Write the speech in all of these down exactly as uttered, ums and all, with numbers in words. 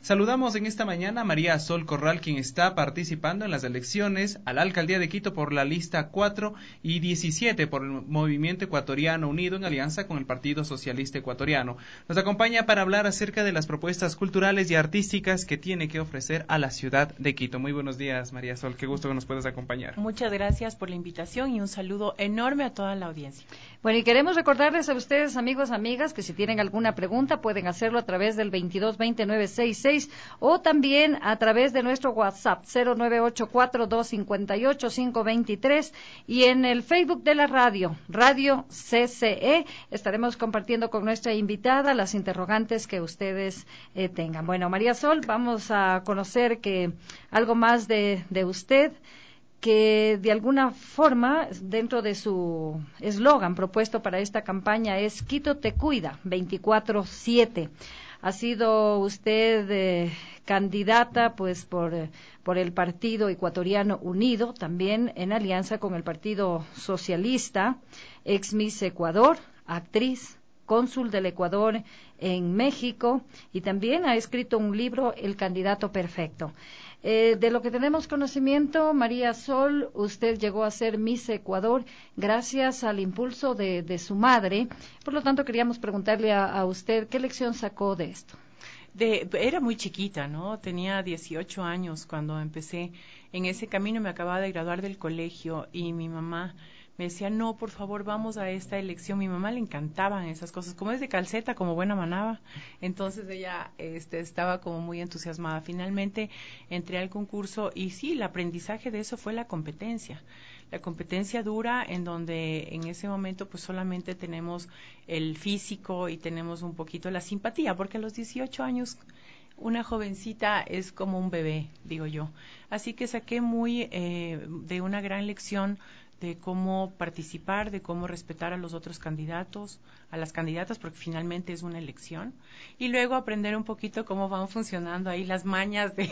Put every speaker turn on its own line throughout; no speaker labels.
Saludamos en esta mañana a María Sol Corral, quien está participando en las elecciones a la Alcaldía de Quito por la lista cuatro y diecisiete por el Movimiento Ecuatoriano Unido en alianza con el Partido Socialista Ecuatoriano. Nos acompaña para hablar acerca de las propuestas culturales y artísticas que tiene que ofrecer a la ciudad de Quito. Muy buenos días, María Sol, qué gusto que nos puedas acompañar.
Muchas gracias por la invitación y un saludo enorme a toda la audiencia.
Bueno, y queremos recordarles a ustedes, amigos, amigas, que si tienen alguna pregunta pueden hacerlo a través del veintidós veinte nueve sesenta y seis o también a través de nuestro WhatsApp cero nueve ocho cuatro dos cinco ocho cinco dos tres y en el Facebook de la radio, Radio C C E, estaremos compartiendo con nuestra invitada las interrogantes que ustedes eh, tengan. Bueno, María Sol, vamos a conocer que algo más de, de usted, que de alguna forma, dentro de su eslogan propuesto para esta campaña es Quito te cuida, veinticuatro siete. Ha sido usted eh, candidata pues por, eh, por el Partido Ecuatoriano Unido, también en alianza con el Partido Socialista, ex Miss Ecuador, actriz, cónsul del Ecuador en México, y también ha escrito un libro, El Candidato Perfecto. Eh, de lo que tenemos conocimiento, María Sol, usted llegó a ser Miss Ecuador gracias al impulso de, de su madre. Por lo tanto, queríamos preguntarle a, a usted qué lección sacó de esto.
De, era muy chiquita, ¿no? Tenía dieciocho años cuando empecé en ese camino. Me acababa de graduar del colegio y mi mamá me decía, no, por favor, vamos a esta elección. Mi mamá le encantaban esas cosas, como es de calceta, como buena manaba. Entonces ella este, estaba como muy entusiasmada. Finalmente entré al concurso y sí, el aprendizaje de eso fue la competencia. La competencia dura en donde en ese momento pues solamente tenemos el físico y tenemos un poquito la simpatía, porque a los dieciocho años una jovencita es como un bebé, digo yo. Así que saqué muy eh, de una gran lección de cómo participar, de cómo respetar a los otros candidatos, a las candidatas, porque finalmente es una elección, y luego aprender un poquito cómo van funcionando ahí las mañas de,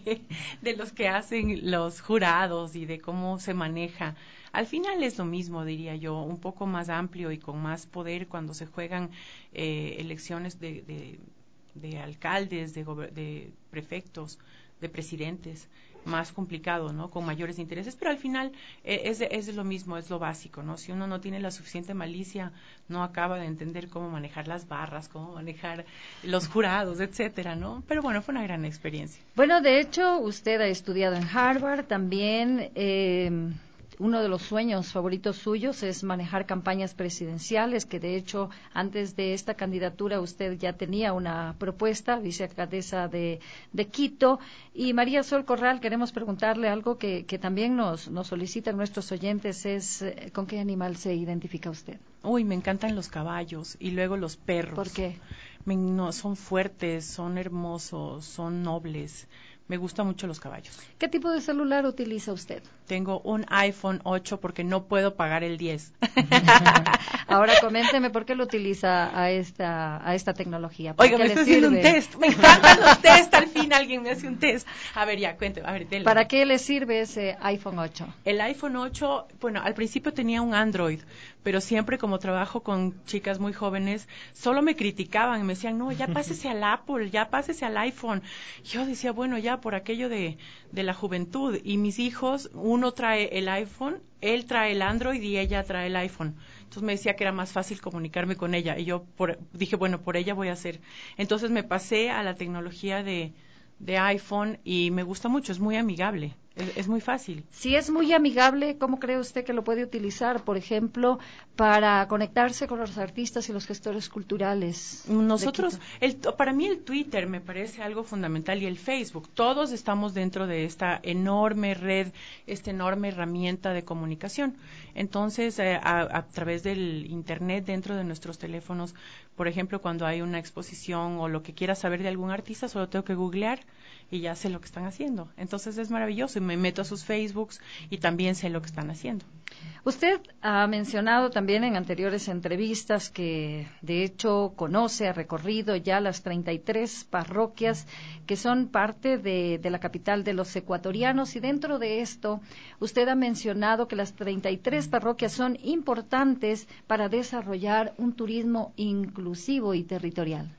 de los que hacen los jurados y de cómo se maneja. Al final es lo mismo, diría yo, un poco más amplio y con más poder cuando se juegan eh, elecciones de, de, de alcaldes, de, de prefectos, de presidentes, más complicado, ¿no? Con mayores intereses, pero al final eh, es, es lo mismo, es lo básico, ¿no? Si uno no tiene la suficiente malicia, no acaba de entender cómo manejar las barras, cómo manejar los jurados, etcétera, ¿no? Pero bueno, fue una gran experiencia.
Bueno, de hecho, usted ha estudiado en Harvard, también eh, uno de los sueños favoritos suyos es manejar campañas presidenciales, que de hecho antes de esta candidatura usted ya tenía una propuesta, vicealcaldesa de, de Quito. Y María Sol Corral, queremos preguntarle algo que, que también nos, nos solicitan nuestros oyentes, es eh, ¿con qué animal se identifica usted?
Uy, me encantan los caballos y luego los perros.
¿Por qué?
Me, no, son fuertes, son hermosos, son nobles. Me gustan mucho los caballos.
¿Qué tipo de celular utiliza usted?
Tengo un iPhone ocho porque no puedo pagar el diez.
Ahora coménteme por qué lo utiliza a esta a esta tecnología.
Oiga, me está haciendo un test. Me encantan los test. Al fin alguien me hace un test. A ver, ya, cuénteme. A ver, dele.
¿Para qué le sirve ese iPhone ocho?
El iPhone ocho, bueno, al principio tenía un Android, pero siempre como trabajo con chicas muy jóvenes, solo me criticaban y me decían, no, ya pásese al Apple, ya pásese al iPhone. Yo decía, bueno, ya por aquello de, de la juventud. Y mis hijos, uno trae el iPhone, él trae el Android y ella trae el iPhone. Entonces me decía que era más fácil comunicarme con ella. Y yo por, dije, bueno, por ella voy a hacer. Entonces me pasé a la tecnología de, de iPhone y me gusta mucho, es muy amigable. Es, es muy fácil.
Si es muy amigable, ¿cómo cree usted que lo puede utilizar, por ejemplo, para conectarse con los artistas y los gestores culturales?
Nosotros, el, para mí el Twitter me parece algo fundamental y el Facebook. Todos estamos dentro de esta enorme red, esta enorme herramienta de comunicación. Entonces, eh, a, a través del Internet, dentro de nuestros teléfonos, por ejemplo, cuando hay una exposición o lo que quiera saber de algún artista, solo tengo que googlear y ya sé lo que están haciendo. Entonces es maravilloso y me meto a sus Facebooks y también sé lo que están haciendo.
Usted ha mencionado también en anteriores entrevistas que de hecho conoce, ha recorrido ya las treinta y tres parroquias que son parte de, de la capital de los ecuatorianos, y dentro de esto usted ha mencionado que las treinta y tres parroquias son importantes para desarrollar un turismo inclusivo y territorial.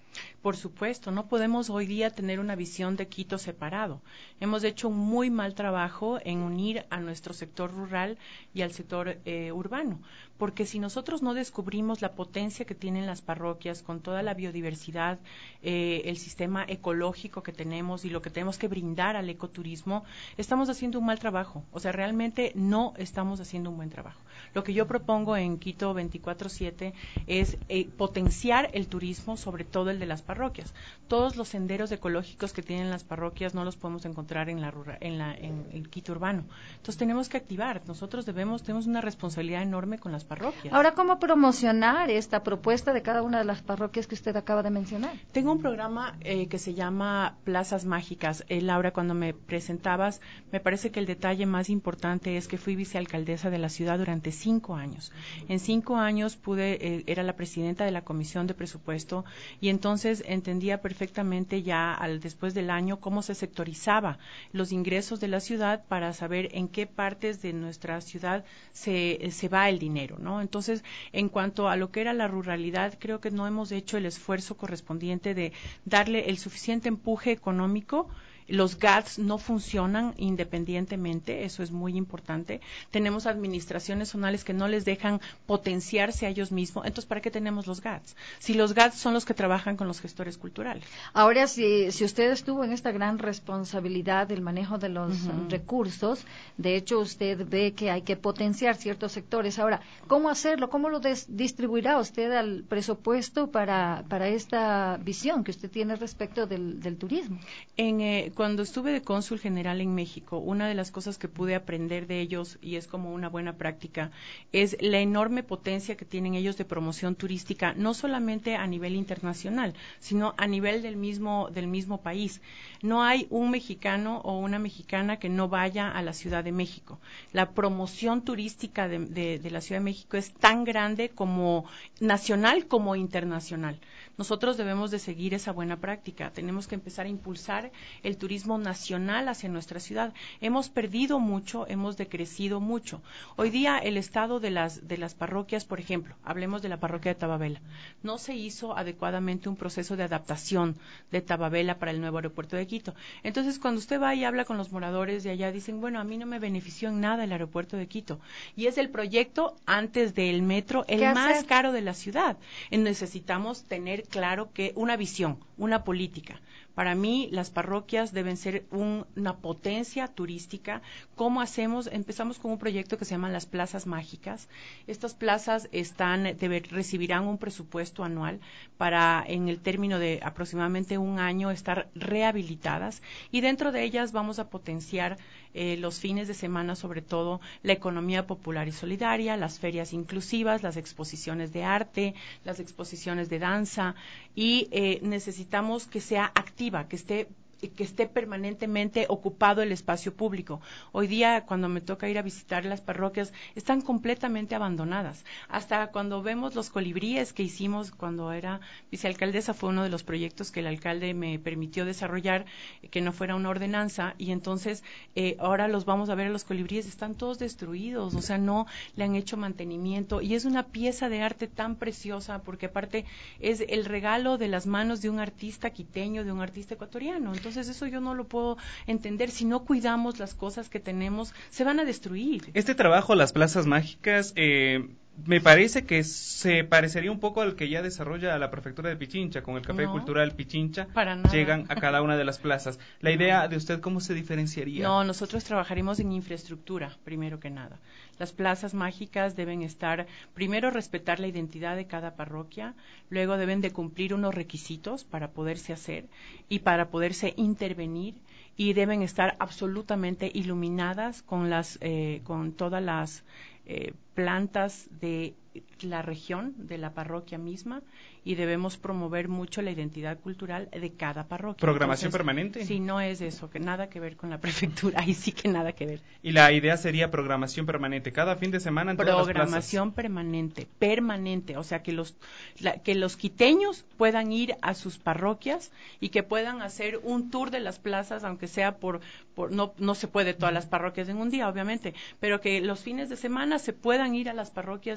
Por supuesto, no podemos hoy día tener una visión de Quito separado. Hemos hecho un muy mal trabajo en unir a nuestro sector rural y al sector eh, urbano, porque si nosotros no descubrimos la potencia que tienen las parroquias con toda la biodiversidad, eh, el sistema ecológico que tenemos y lo que tenemos que brindar al ecoturismo, estamos haciendo un mal trabajo. O sea, realmente no estamos haciendo un buen trabajo. Lo que yo propongo en Quito veinticuatro siete es eh, potenciar el turismo, sobre todo el de las parroquias. Todos los senderos ecológicos que tienen las parroquias no los podemos encontrar en la rural, en la en el Quito urbano. Entonces tenemos que activar. Nosotros debemos tenemos una responsabilidad enorme con las parroquias.
Ahora, ¿cómo promocionar esta propuesta de cada una de las parroquias que usted acaba de mencionar?
Tengo un programa eh, que se llama Plazas Mágicas. Eh, Laura, cuando me presentabas, me parece que el detalle más importante es que fui vicealcaldesa de la ciudad durante cinco años. En cinco años pude, eh, era la presidenta de la Comisión de Presupuesto y entonces entendía perfectamente ya al después del año cómo se sectorizaba los ingresos de la ciudad para saber en qué partes de nuestra ciudad se, se va el dinero, ¿no? Entonces, en cuanto a lo que era la ruralidad, creo que no hemos hecho el esfuerzo correspondiente de darle el suficiente empuje económico. Los G A Ts no funcionan independientemente, eso es muy importante. Tenemos administraciones zonales que no les dejan potenciarse a ellos mismos. Entonces, ¿para qué tenemos los G A Ts? Si los G A Ts son los que trabajan con los gestores culturales.
Ahora, si, si usted estuvo en esta gran responsabilidad del manejo de los uh-huh. recursos, de hecho, usted ve que hay que potenciar ciertos sectores. Ahora, ¿cómo hacerlo? ¿Cómo lo des- distribuirá usted al presupuesto para, para esta visión que usted tiene respecto del, del turismo?
En eh, Cuando estuve de cónsul general en México, una de las cosas que pude aprender de ellos, y es como una buena práctica, es la enorme potencia que tienen ellos de promoción turística, no solamente a nivel internacional, sino a nivel del mismo, del mismo país. No hay un mexicano o una mexicana que no vaya a la Ciudad de México. La promoción turística de, de, de la Ciudad de México es tan grande como nacional como internacional. Nosotros debemos de seguir esa buena práctica. Tenemos que empezar a impulsar el turismo nacional hacia nuestra ciudad. Hemos perdido mucho, hemos decrecido mucho. Hoy día el estado de las de las parroquias, por ejemplo, hablemos de la parroquia de Tababela, no se hizo adecuadamente un proceso de adaptación de Tababela para el nuevo aeropuerto de Quito. Entonces, cuando usted va y habla con los moradores de allá, dicen, bueno, a mí no me benefició en nada el aeropuerto de Quito. Y es el proyecto antes del metro el más caro de la ciudad. Necesitamos tener claro que una visión, una política. Para mí, las parroquias deben ser un, una potencia turística. ¿Cómo hacemos? Empezamos con un proyecto que se llama las plazas mágicas. Estas plazas están, debe, recibirán un presupuesto anual para, en el término de aproximadamente un año, estar rehabilitadas. Y dentro de ellas vamos a potenciar eh, los fines de semana, sobre todo, la economía popular y solidaria, las ferias inclusivas, las exposiciones de arte, las exposiciones de danza. Y eh, necesitamos que sea activa, que esté que esté permanentemente ocupado el espacio público. Hoy día, cuando me toca ir a visitar las parroquias, están completamente abandonadas. Hasta cuando vemos los colibríes que hicimos cuando era vicealcaldesa, fue uno de los proyectos que el alcalde me permitió desarrollar, que no fuera una ordenanza, y entonces eh, ahora los vamos a ver a los colibríes, están todos destruidos, o sea, no le han hecho mantenimiento, y es una pieza de arte tan preciosa, porque aparte es el regalo de las manos de un artista quiteño, de un artista ecuatoriano. Entonces, eso yo no lo puedo entender. Si no cuidamos las cosas que tenemos, se van a destruir.
Este trabajo, las plazas mágicas, eh, me parece que se parecería un poco al que ya desarrolla la prefectura de Pichincha, con el Café
no,
Cultural Pichincha.
Para nada.
Llegan a cada una de las plazas. La
no.
idea de usted, ¿cómo se diferenciaría?
No, nosotros trabajaremos en infraestructura, primero que nada. Las plazas mágicas deben estar, primero, respetar la identidad de cada parroquia, luego deben de cumplir unos requisitos para poderse hacer y para poderse intervenir, y deben estar absolutamente iluminadas con las, eh, con todas las eh, plantas de la región, de la parroquia misma, y debemos promover mucho la identidad cultural de cada parroquia.
¿Programación
Entonces,
permanente?
Sí, no es eso, que nada que ver con la prefectura, ahí sí que nada que ver.
Y la idea sería programación permanente, cada fin de semana en todas las plazas.
Programación permanente, permanente, o sea, que los la, que los quiteños puedan ir a sus parroquias y que puedan hacer un tour de las plazas, aunque sea por, por no, no se puede todas las parroquias en un día, obviamente, pero que los fines de semana se puedan ir a las parroquias de,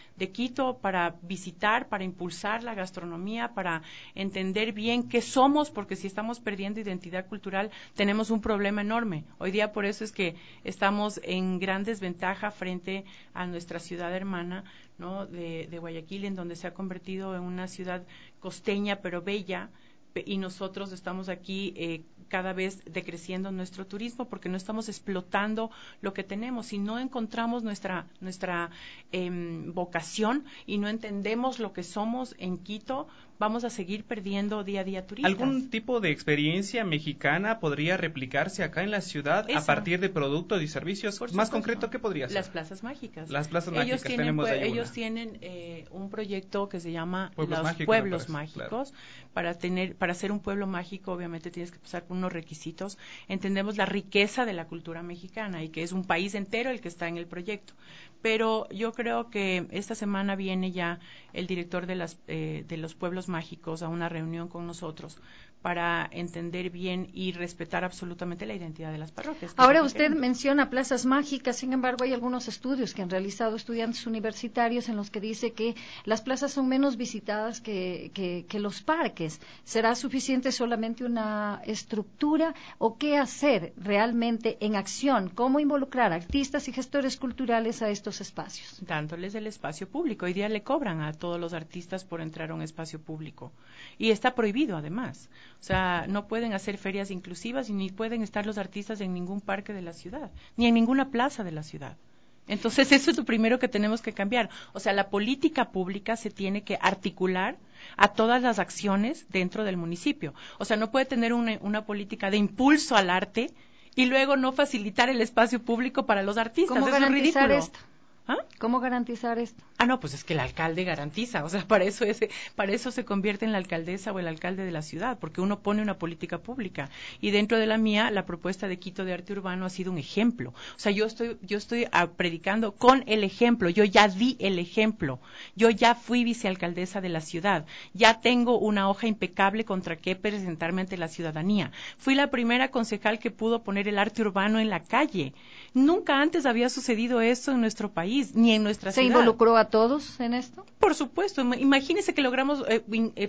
de Quito para visitar, para impulsar la gastronomía, para entender bien qué somos, porque si estamos perdiendo identidad cultural tenemos un problema enorme. Hoy día por eso es que estamos en gran desventaja frente a nuestra ciudad hermana, ¿no? de, de Guayaquil, en donde se ha convertido en una ciudad costeña pero bella, y nosotros estamos aquí eh, cada vez decreciendo nuestro turismo porque no estamos explotando lo que tenemos. Si no encontramos nuestra nuestra eh, vocación y no entendemos lo que somos en Quito, vamos a seguir perdiendo día a día turistas.
¿Algún tipo de experiencia mexicana podría replicarse acá en la ciudad
Esa.
a partir de productos y servicios?
Por
Más
supuesto.
concreto, ¿qué podría ser?
Las plazas mágicas.
Las plazas
ellos
mágicas,
tienen,
tenemos ahí
ellos
una.
tienen eh, un proyecto que se llama
Pueblos
los
mágicos,
pueblos
me parece,
mágicos.
Claro.
Para tener, para ser un pueblo mágico, obviamente tienes que pasar por unos requisitos. Entendemos la riqueza de la cultura mexicana y que es un país entero el que está en el proyecto. Pero yo creo que esta semana viene ya el director de las eh, de los pueblos mágicos a una reunión con nosotros para entender bien y respetar absolutamente la identidad de las parroquias.
Ahora usted queremos. menciona plazas mágicas, sin embargo hay algunos estudios que han realizado estudiantes universitarios en los que dice que las plazas son menos visitadas que, que, que los parques. ¿Será suficiente solamente una estructura o qué hacer realmente en acción? ¿Cómo involucrar artistas y gestores culturales a estos espacios?
Dándoles el espacio público. Hoy día le cobran a todos los artistas por entrar a un espacio público y está prohibido además. O sea, no pueden hacer ferias inclusivas y ni pueden estar los artistas en ningún parque de la ciudad, ni en ninguna plaza de la ciudad. Entonces, eso es lo primero que tenemos que cambiar. O sea, la política pública se tiene que articular a todas las acciones dentro del municipio. O sea, no puede tener una, una política de impulso al arte y luego no facilitar el espacio público para los artistas.
¿Cómo
eso
garantizar
es ridículo.
esto?
¿Ah?
¿Cómo garantizar esto?
Ah, no, pues es que el alcalde garantiza, o sea, para eso es, para eso se convierte en la alcaldesa o el alcalde de la ciudad, porque uno pone una política pública. Y dentro de la mía, la propuesta de Quito de Arte Urbano ha sido un ejemplo. O sea, yo estoy, yo estoy ah, predicando con el ejemplo, yo ya di el ejemplo, yo ya fui vicealcaldesa de la ciudad, ya tengo una hoja impecable contra qué presentarme ante la ciudadanía. Fui la primera concejal que pudo poner el arte urbano en la calle. Nunca antes había sucedido eso en nuestro país, ni en nuestra
¿Se
ciudad.
¿Se involucró a todos en esto?
Por supuesto. Imagínese que logramos eh,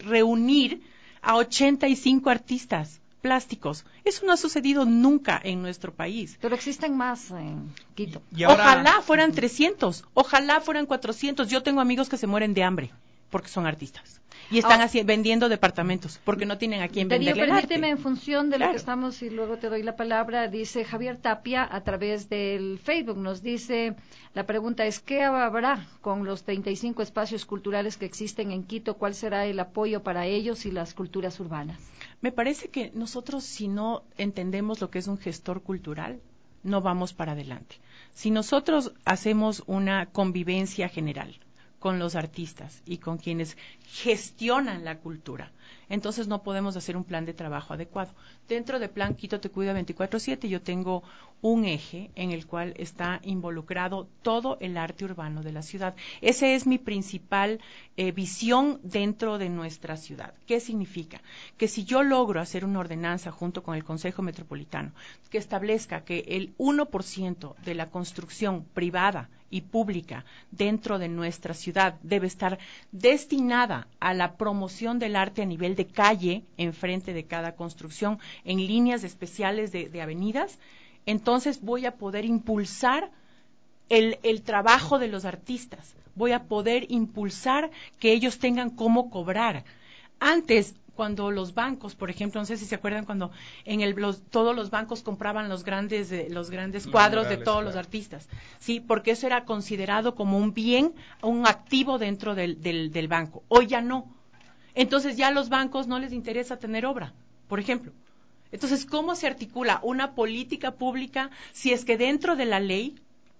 reunir a ochenta y cinco artistas plásticos. Eso no ha sucedido nunca en nuestro país.
Pero existen más en Quito.
Y ahora... Ojalá fueran trescientos, ojalá fueran cuatrocientos. Yo tengo amigos que se mueren de hambre porque son artistas. Y están oh. así, vendiendo departamentos, porque no tienen a quién venderle el arte.
Permíteme, en función de
claro.
lo que estamos, y luego te doy la palabra, dice Javier Tapia a través del Facebook, nos dice, la pregunta es, ¿qué habrá con los treinta y cinco espacios culturales que existen en Quito? ¿Cuál será el apoyo para ellos y las culturas urbanas?
Me parece que nosotros, si no entendemos lo que es un gestor cultural, no vamos para adelante. Si nosotros hacemos una convivencia general con los artistas y con quienes gestionan la cultura, entonces no podemos hacer un plan de trabajo adecuado. Dentro de Plan Quito Te Cuida veinticuatro siete yo tengo un eje en el cual está involucrado todo el arte urbano de la ciudad. Esa es mi principal eh, visión dentro de nuestra ciudad. ¿Qué significa? Que si yo logro hacer una ordenanza junto con el Consejo Metropolitano que establezca que el uno por ciento de la construcción privada y pública dentro de nuestra ciudad debe estar destinada a la promoción del arte a nivel de calle, enfrente de cada construcción, en líneas especiales de, de avenidas, entonces voy a poder impulsar el, el trabajo de los artistas, voy a poder impulsar que ellos tengan cómo cobrar. Antes, cuando los bancos, por ejemplo, no sé si se acuerdan cuando en el los, todos los bancos compraban los grandes eh, los grandes cuadros murales, de todos claro. los artistas, sí, porque eso era considerado como un bien, un activo dentro del, del, del banco. Hoy ya no. Entonces ya a los bancos no les interesa tener obra, por ejemplo. Entonces, ¿cómo se articula una política pública si es que dentro de la ley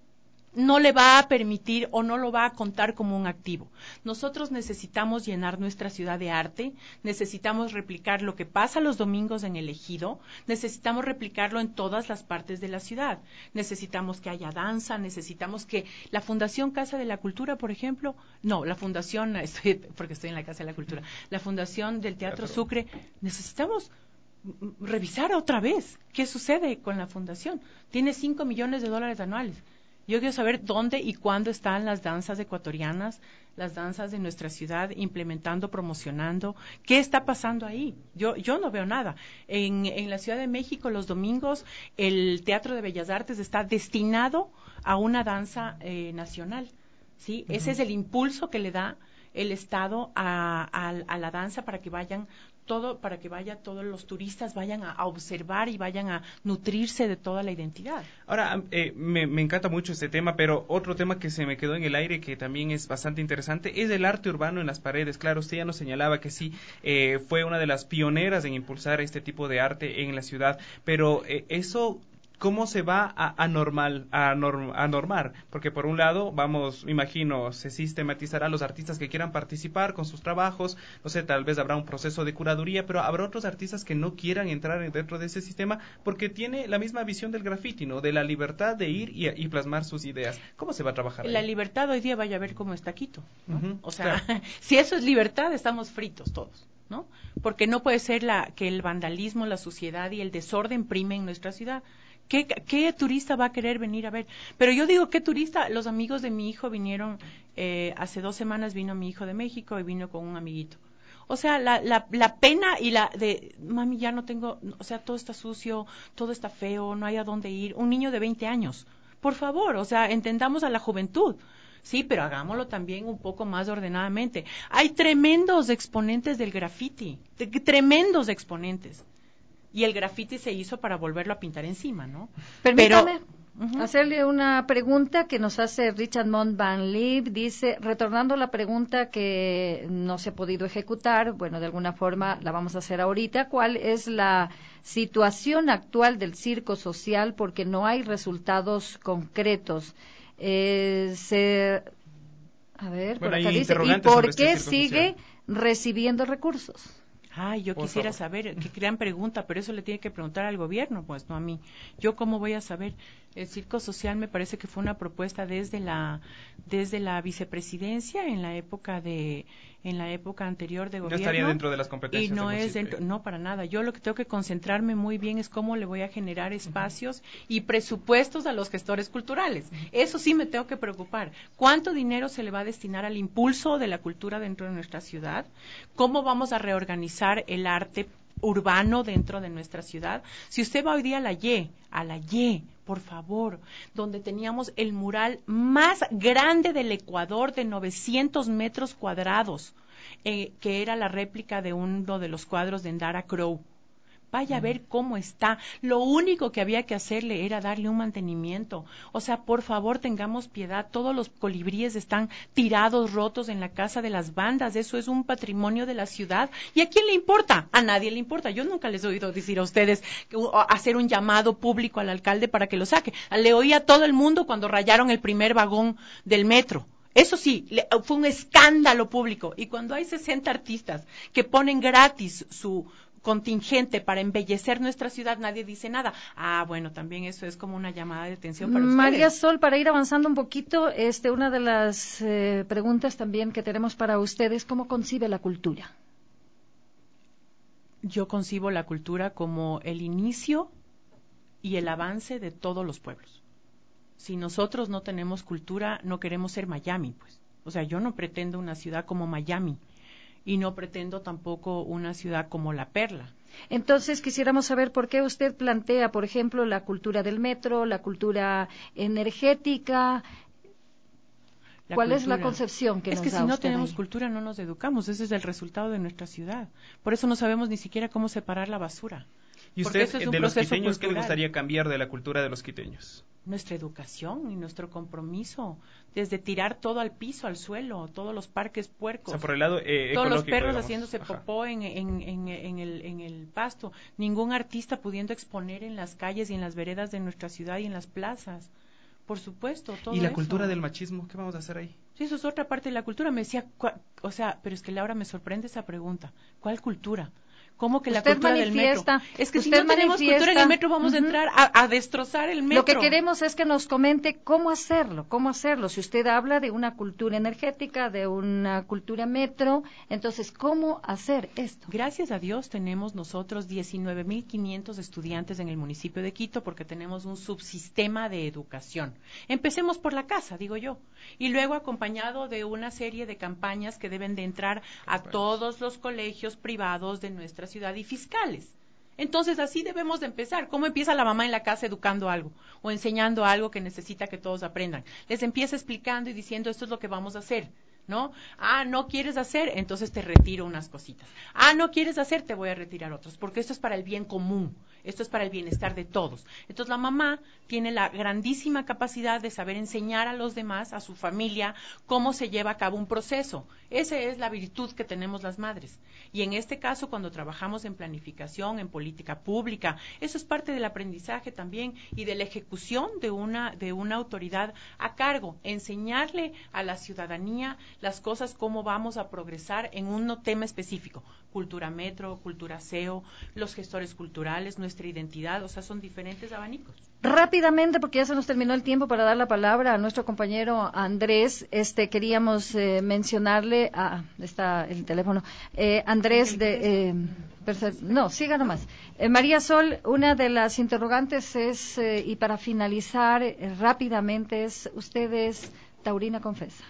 no le va a permitir o no lo va a contar como un activo? Nosotros necesitamos llenar nuestra ciudad de arte, necesitamos replicar lo que pasa los domingos en el Ejido, necesitamos replicarlo en todas las partes de la ciudad, necesitamos que haya danza, necesitamos que la Fundación Casa de la Cultura, por ejemplo, no, la Fundación, estoy, porque estoy en la Casa de la Cultura, la Fundación del Teatro Sucre, necesitamos revisar otra vez qué sucede con la fundación. Tiene cinco millones de dólares anuales. Yo quiero saber dónde y cuándo están las danzas ecuatorianas, las danzas de nuestra ciudad, implementando, promocionando. ¿Qué está pasando ahí? Yo, yo no veo nada. En, en la Ciudad de México, los domingos, el Teatro de Bellas Artes está destinado a una danza eh, nacional. ¿Sí? Uh-huh. Ese es el impulso que le da el Estado a, a, a la danza para que vayan todo, para que vaya todos los turistas vayan a, a observar y vayan a nutrirse de toda la identidad.
Ahora, eh, me, me encanta mucho este tema, pero otro tema que se me quedó en el aire que también es bastante interesante es el arte urbano en las paredes. Claro, usted ya nos señalaba que sí, eh, fue una de las pioneras en impulsar este tipo de arte en la ciudad, pero eh, eso... ¿Cómo se va a, a, normal, a, norm, a normar? Porque por un lado, vamos, me imagino, se sistematizará a los artistas que quieran participar con sus trabajos, no sé, tal vez habrá un proceso de curaduría, pero habrá otros artistas que no quieran entrar dentro de ese sistema porque tiene la misma visión del graffiti, ¿no? De la libertad de ir y, y plasmar sus ideas. ¿Cómo se va a trabajar ahí?
La libertad hoy día vaya a ver cómo está Quito, ¿no? Uh-huh, o sea,
claro.
Si eso es libertad, estamos fritos todos, ¿no? Porque no puede ser la, que el vandalismo, la suciedad y el desorden primen nuestra ciudad. ¿Qué, ¿Qué turista va a querer venir a ver? Pero yo digo, ¿qué turista? Los amigos de mi hijo vinieron, eh, hace dos semanas vino mi hijo de México y vino con un amiguito. O sea, la, la, la pena y la de, mami, ya no tengo, o sea, todo está sucio, todo está feo, no hay a dónde ir. Un niño de veinte años, por favor, o sea, entendamos a la juventud. Sí, pero hagámoslo también un poco más ordenadamente. Hay tremendos exponentes del graffiti, de, tremendos exponentes. Y el graffiti se hizo para volverlo a pintar encima, ¿no?
Permítame
Pero, uh-huh.
hacerle una pregunta que nos hace Richard Mont Van Leeuw. Dice, retornando a la pregunta que no se ha podido ejecutar, bueno, de alguna forma la vamos a hacer ahorita, ¿cuál es la situación actual del circo social? Porque no hay resultados concretos. Eh, se, a ver,
bueno,
por acá dice, ¿y por qué sigue recibiendo recursos?
Ay, yo
Por
quisiera
favor.
saber, qué gran pregunta, pero eso le tiene que preguntar al gobierno, pues no a mí. Yo cómo voy a saber. El circo social me parece que fue una propuesta desde la desde la vicepresidencia en la época de en la época anterior de gobierno.
No estaría dentro de las competencias.
Y no es dentro, no para nada. Yo lo que tengo que concentrarme muy bien es cómo le voy a generar espacios uh-huh. y presupuestos a los gestores culturales. Uh-huh. Eso sí me tengo que preocupar. ¿Cuánto dinero se le va a destinar al impulso de la cultura dentro de nuestra ciudad? ¿Cómo vamos a reorganizar el arte urbano dentro de nuestra ciudad? Si usted va hoy día a la Y, a la Y, por favor, donde teníamos el mural más grande del Ecuador de novecientos metros cuadrados, eh, que era la réplica de uno de los cuadros de Ndara Crow. Vaya a ver cómo está. Lo único que había que hacerle era darle un mantenimiento. O sea, por favor, tengamos piedad. Todos los colibríes están tirados, rotos en la casa de las bandas. Eso es un patrimonio de la ciudad. ¿Y a quién le importa? A nadie le importa. Yo nunca les he oído decir a ustedes, hacer un llamado público al alcalde para que lo saque. Le oí a todo el mundo cuando rayaron el primer vagón del metro. Eso sí, le, fue un escándalo público. Y cuando hay sesenta artistas que ponen gratis su contingente para embellecer nuestra ciudad, nadie dice nada. Ah, bueno, también eso es como una llamada de atención para
María
ustedes.
Sol, para ir avanzando un poquito, este, una de las eh, preguntas también que tenemos para ustedes, ¿cómo concibe la cultura?
Yo concibo la cultura como el inicio y el avance de todos los pueblos. Si nosotros no tenemos cultura, no queremos ser Miami, pues. O sea, yo no pretendo una ciudad como Miami. Y no pretendo tampoco una ciudad como La Perla.
Entonces, quisiéramos saber por qué usted plantea, por ejemplo, la cultura del metro, la cultura energética.
La
¿Cuál
cultura.
es la concepción que
es
nos
que
da
si no
usted
tenemos
ahí?
cultura no nos educamos. Ese es el resultado de nuestra ciudad. Por eso no sabemos ni siquiera cómo separar la basura.
¿Y
Porque
usted,
eso es un
de los
proceso
quiteños, qué le
cultural.
gustaría cambiar de la cultura de los quiteños?
Nuestra educación y nuestro compromiso, desde tirar todo al piso, al suelo, todos los parques puercos,
o sea, por el lado eh,
todos los
ecológico,
perros
digamos.
haciéndose
Ajá.
popó en, en, en, en, el, en el pasto, ningún artista pudiendo exponer en las calles y en las veredas de nuestra ciudad y en las plazas. Por supuesto, todo
¿Y la
eso.
cultura del machismo? ¿Qué vamos a hacer ahí?
Sí, eso es otra parte de la cultura. Me decía, o sea, pero es que Laura me sorprende esa pregunta. ¿Cuál cultura? ¿Cómo que la
usted
cultura del metro? Es que si no tenemos
manifiesta,
cultura en el metro vamos uh-huh. a entrar a, a destrozar el metro.
Lo que queremos es que nos comente cómo hacerlo, cómo hacerlo. Si usted habla de una cultura energética, de una cultura metro, entonces, ¿cómo hacer esto?
Gracias a Dios tenemos nosotros diecinueve mil quinientos estudiantes en el municipio de Quito porque tenemos un subsistema de educación. Empecemos por la casa, digo yo, y luego acompañado de una serie de campañas que deben de entrar a todos los colegios privados de nuestra ciudad y fiscales. Entonces así debemos de empezar. ¿Cómo empieza la mamá en la casa educando algo o enseñando algo que necesita que todos aprendan? Les empieza explicando y diciendo esto es lo que vamos a hacer, ¿no? Ah, no quieres hacer, entonces te retiro unas cositas. Ah, no quieres hacer, te voy a retirar otras, porque esto es para el bien común. Esto es para el bienestar de todos. Entonces la mamá tiene la grandísima capacidad de saber enseñar a los demás, a su familia, cómo se lleva a cabo un proceso. Esa es la virtud que tenemos las madres. Y en este caso, cuando trabajamos en planificación, en política pública, eso es parte del aprendizaje también y de la ejecución de una, de una autoridad a cargo. Enseñarle a la ciudadanía las cosas, cómo vamos a progresar en un tema específico. Cultura metro, cultura S E O, los gestores culturales, nuestra identidad, o sea, son diferentes abanicos.
Rápidamente, porque ya se nos terminó el tiempo para dar la palabra a nuestro compañero Andrés, este queríamos eh, mencionarle, ah, está el teléfono, eh, Andrés de, eh, no, siga nomás. Eh, María Sol, una de las interrogantes es, eh, y para finalizar eh, rápidamente, es, usted es taurina confesa.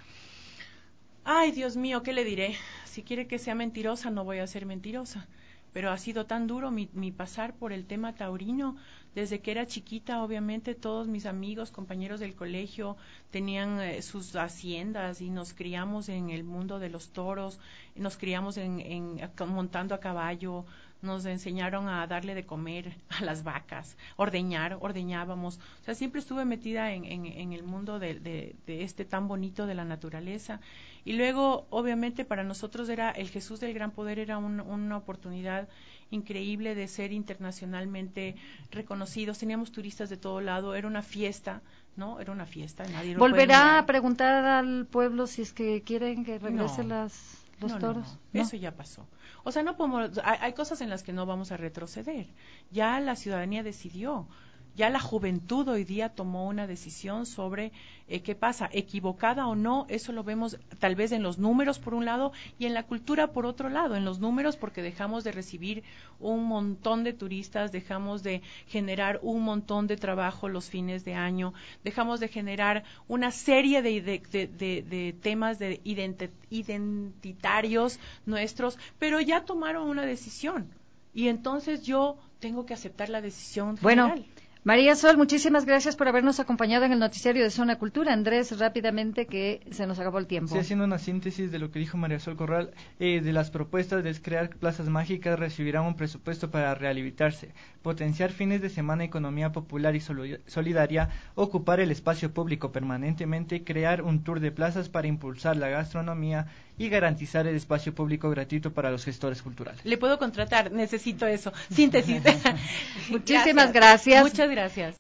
Ay, Dios mío, ¿qué le diré? Si quiere que sea mentirosa, no voy a ser mentirosa. Pero ha sido tan duro mi, mi pasar por el tema taurino. Desde que era chiquita, obviamente, todos mis amigos, compañeros del colegio, tenían eh, sus haciendas y nos criamos en el mundo de los toros, nos criamos en, en, montando a caballo, nos enseñaron a darle de comer a las vacas, ordeñar, ordeñábamos. O sea, siempre estuve metida en, en, en el mundo de, de, de este tan bonito de la naturaleza. Y luego, obviamente, para nosotros era el Jesús del Gran Poder, era un, una oportunidad increíble de ser internacionalmente reconocidos. Teníamos turistas de todo lado, era una fiesta, ¿no? Era una fiesta. Nadie lo
¿Volverá a preguntar al pueblo si es que quieren que regresen
no,
las, los
no,
toros?
No, no. Eso ya pasó. O sea, no podemos, hay, hay cosas en las que no vamos a retroceder. Ya la ciudadanía decidió. Ya la juventud hoy día tomó una decisión sobre eh, qué pasa, equivocada o no, eso lo vemos tal vez en los números por un lado y en la cultura por otro lado. En los números porque dejamos de recibir un montón de turistas, dejamos de generar un montón de trabajo los fines de año, dejamos de generar una serie de, de, de, de, de temas de identi- identitarios nuestros, pero ya tomaron una decisión y entonces yo tengo que aceptar la decisión general.
Bueno. María Sol, muchísimas gracias por habernos acompañado en el noticiario de Zona Cultura. Andrés, rápidamente que se nos acabó el tiempo.
Sí, haciendo una síntesis de lo que dijo María Sol Corral, eh, de las propuestas de crear plazas mágicas recibirán un presupuesto para rehabilitarse, potenciar fines de semana economía popular y solidaria, ocupar el espacio público permanentemente, crear un tour de plazas para impulsar la gastronomía y garantizar el espacio público gratuito para los gestores culturales.
Le puedo contratar, necesito eso. Síntesis.
Muchísimas gracias.
Muchas gracias.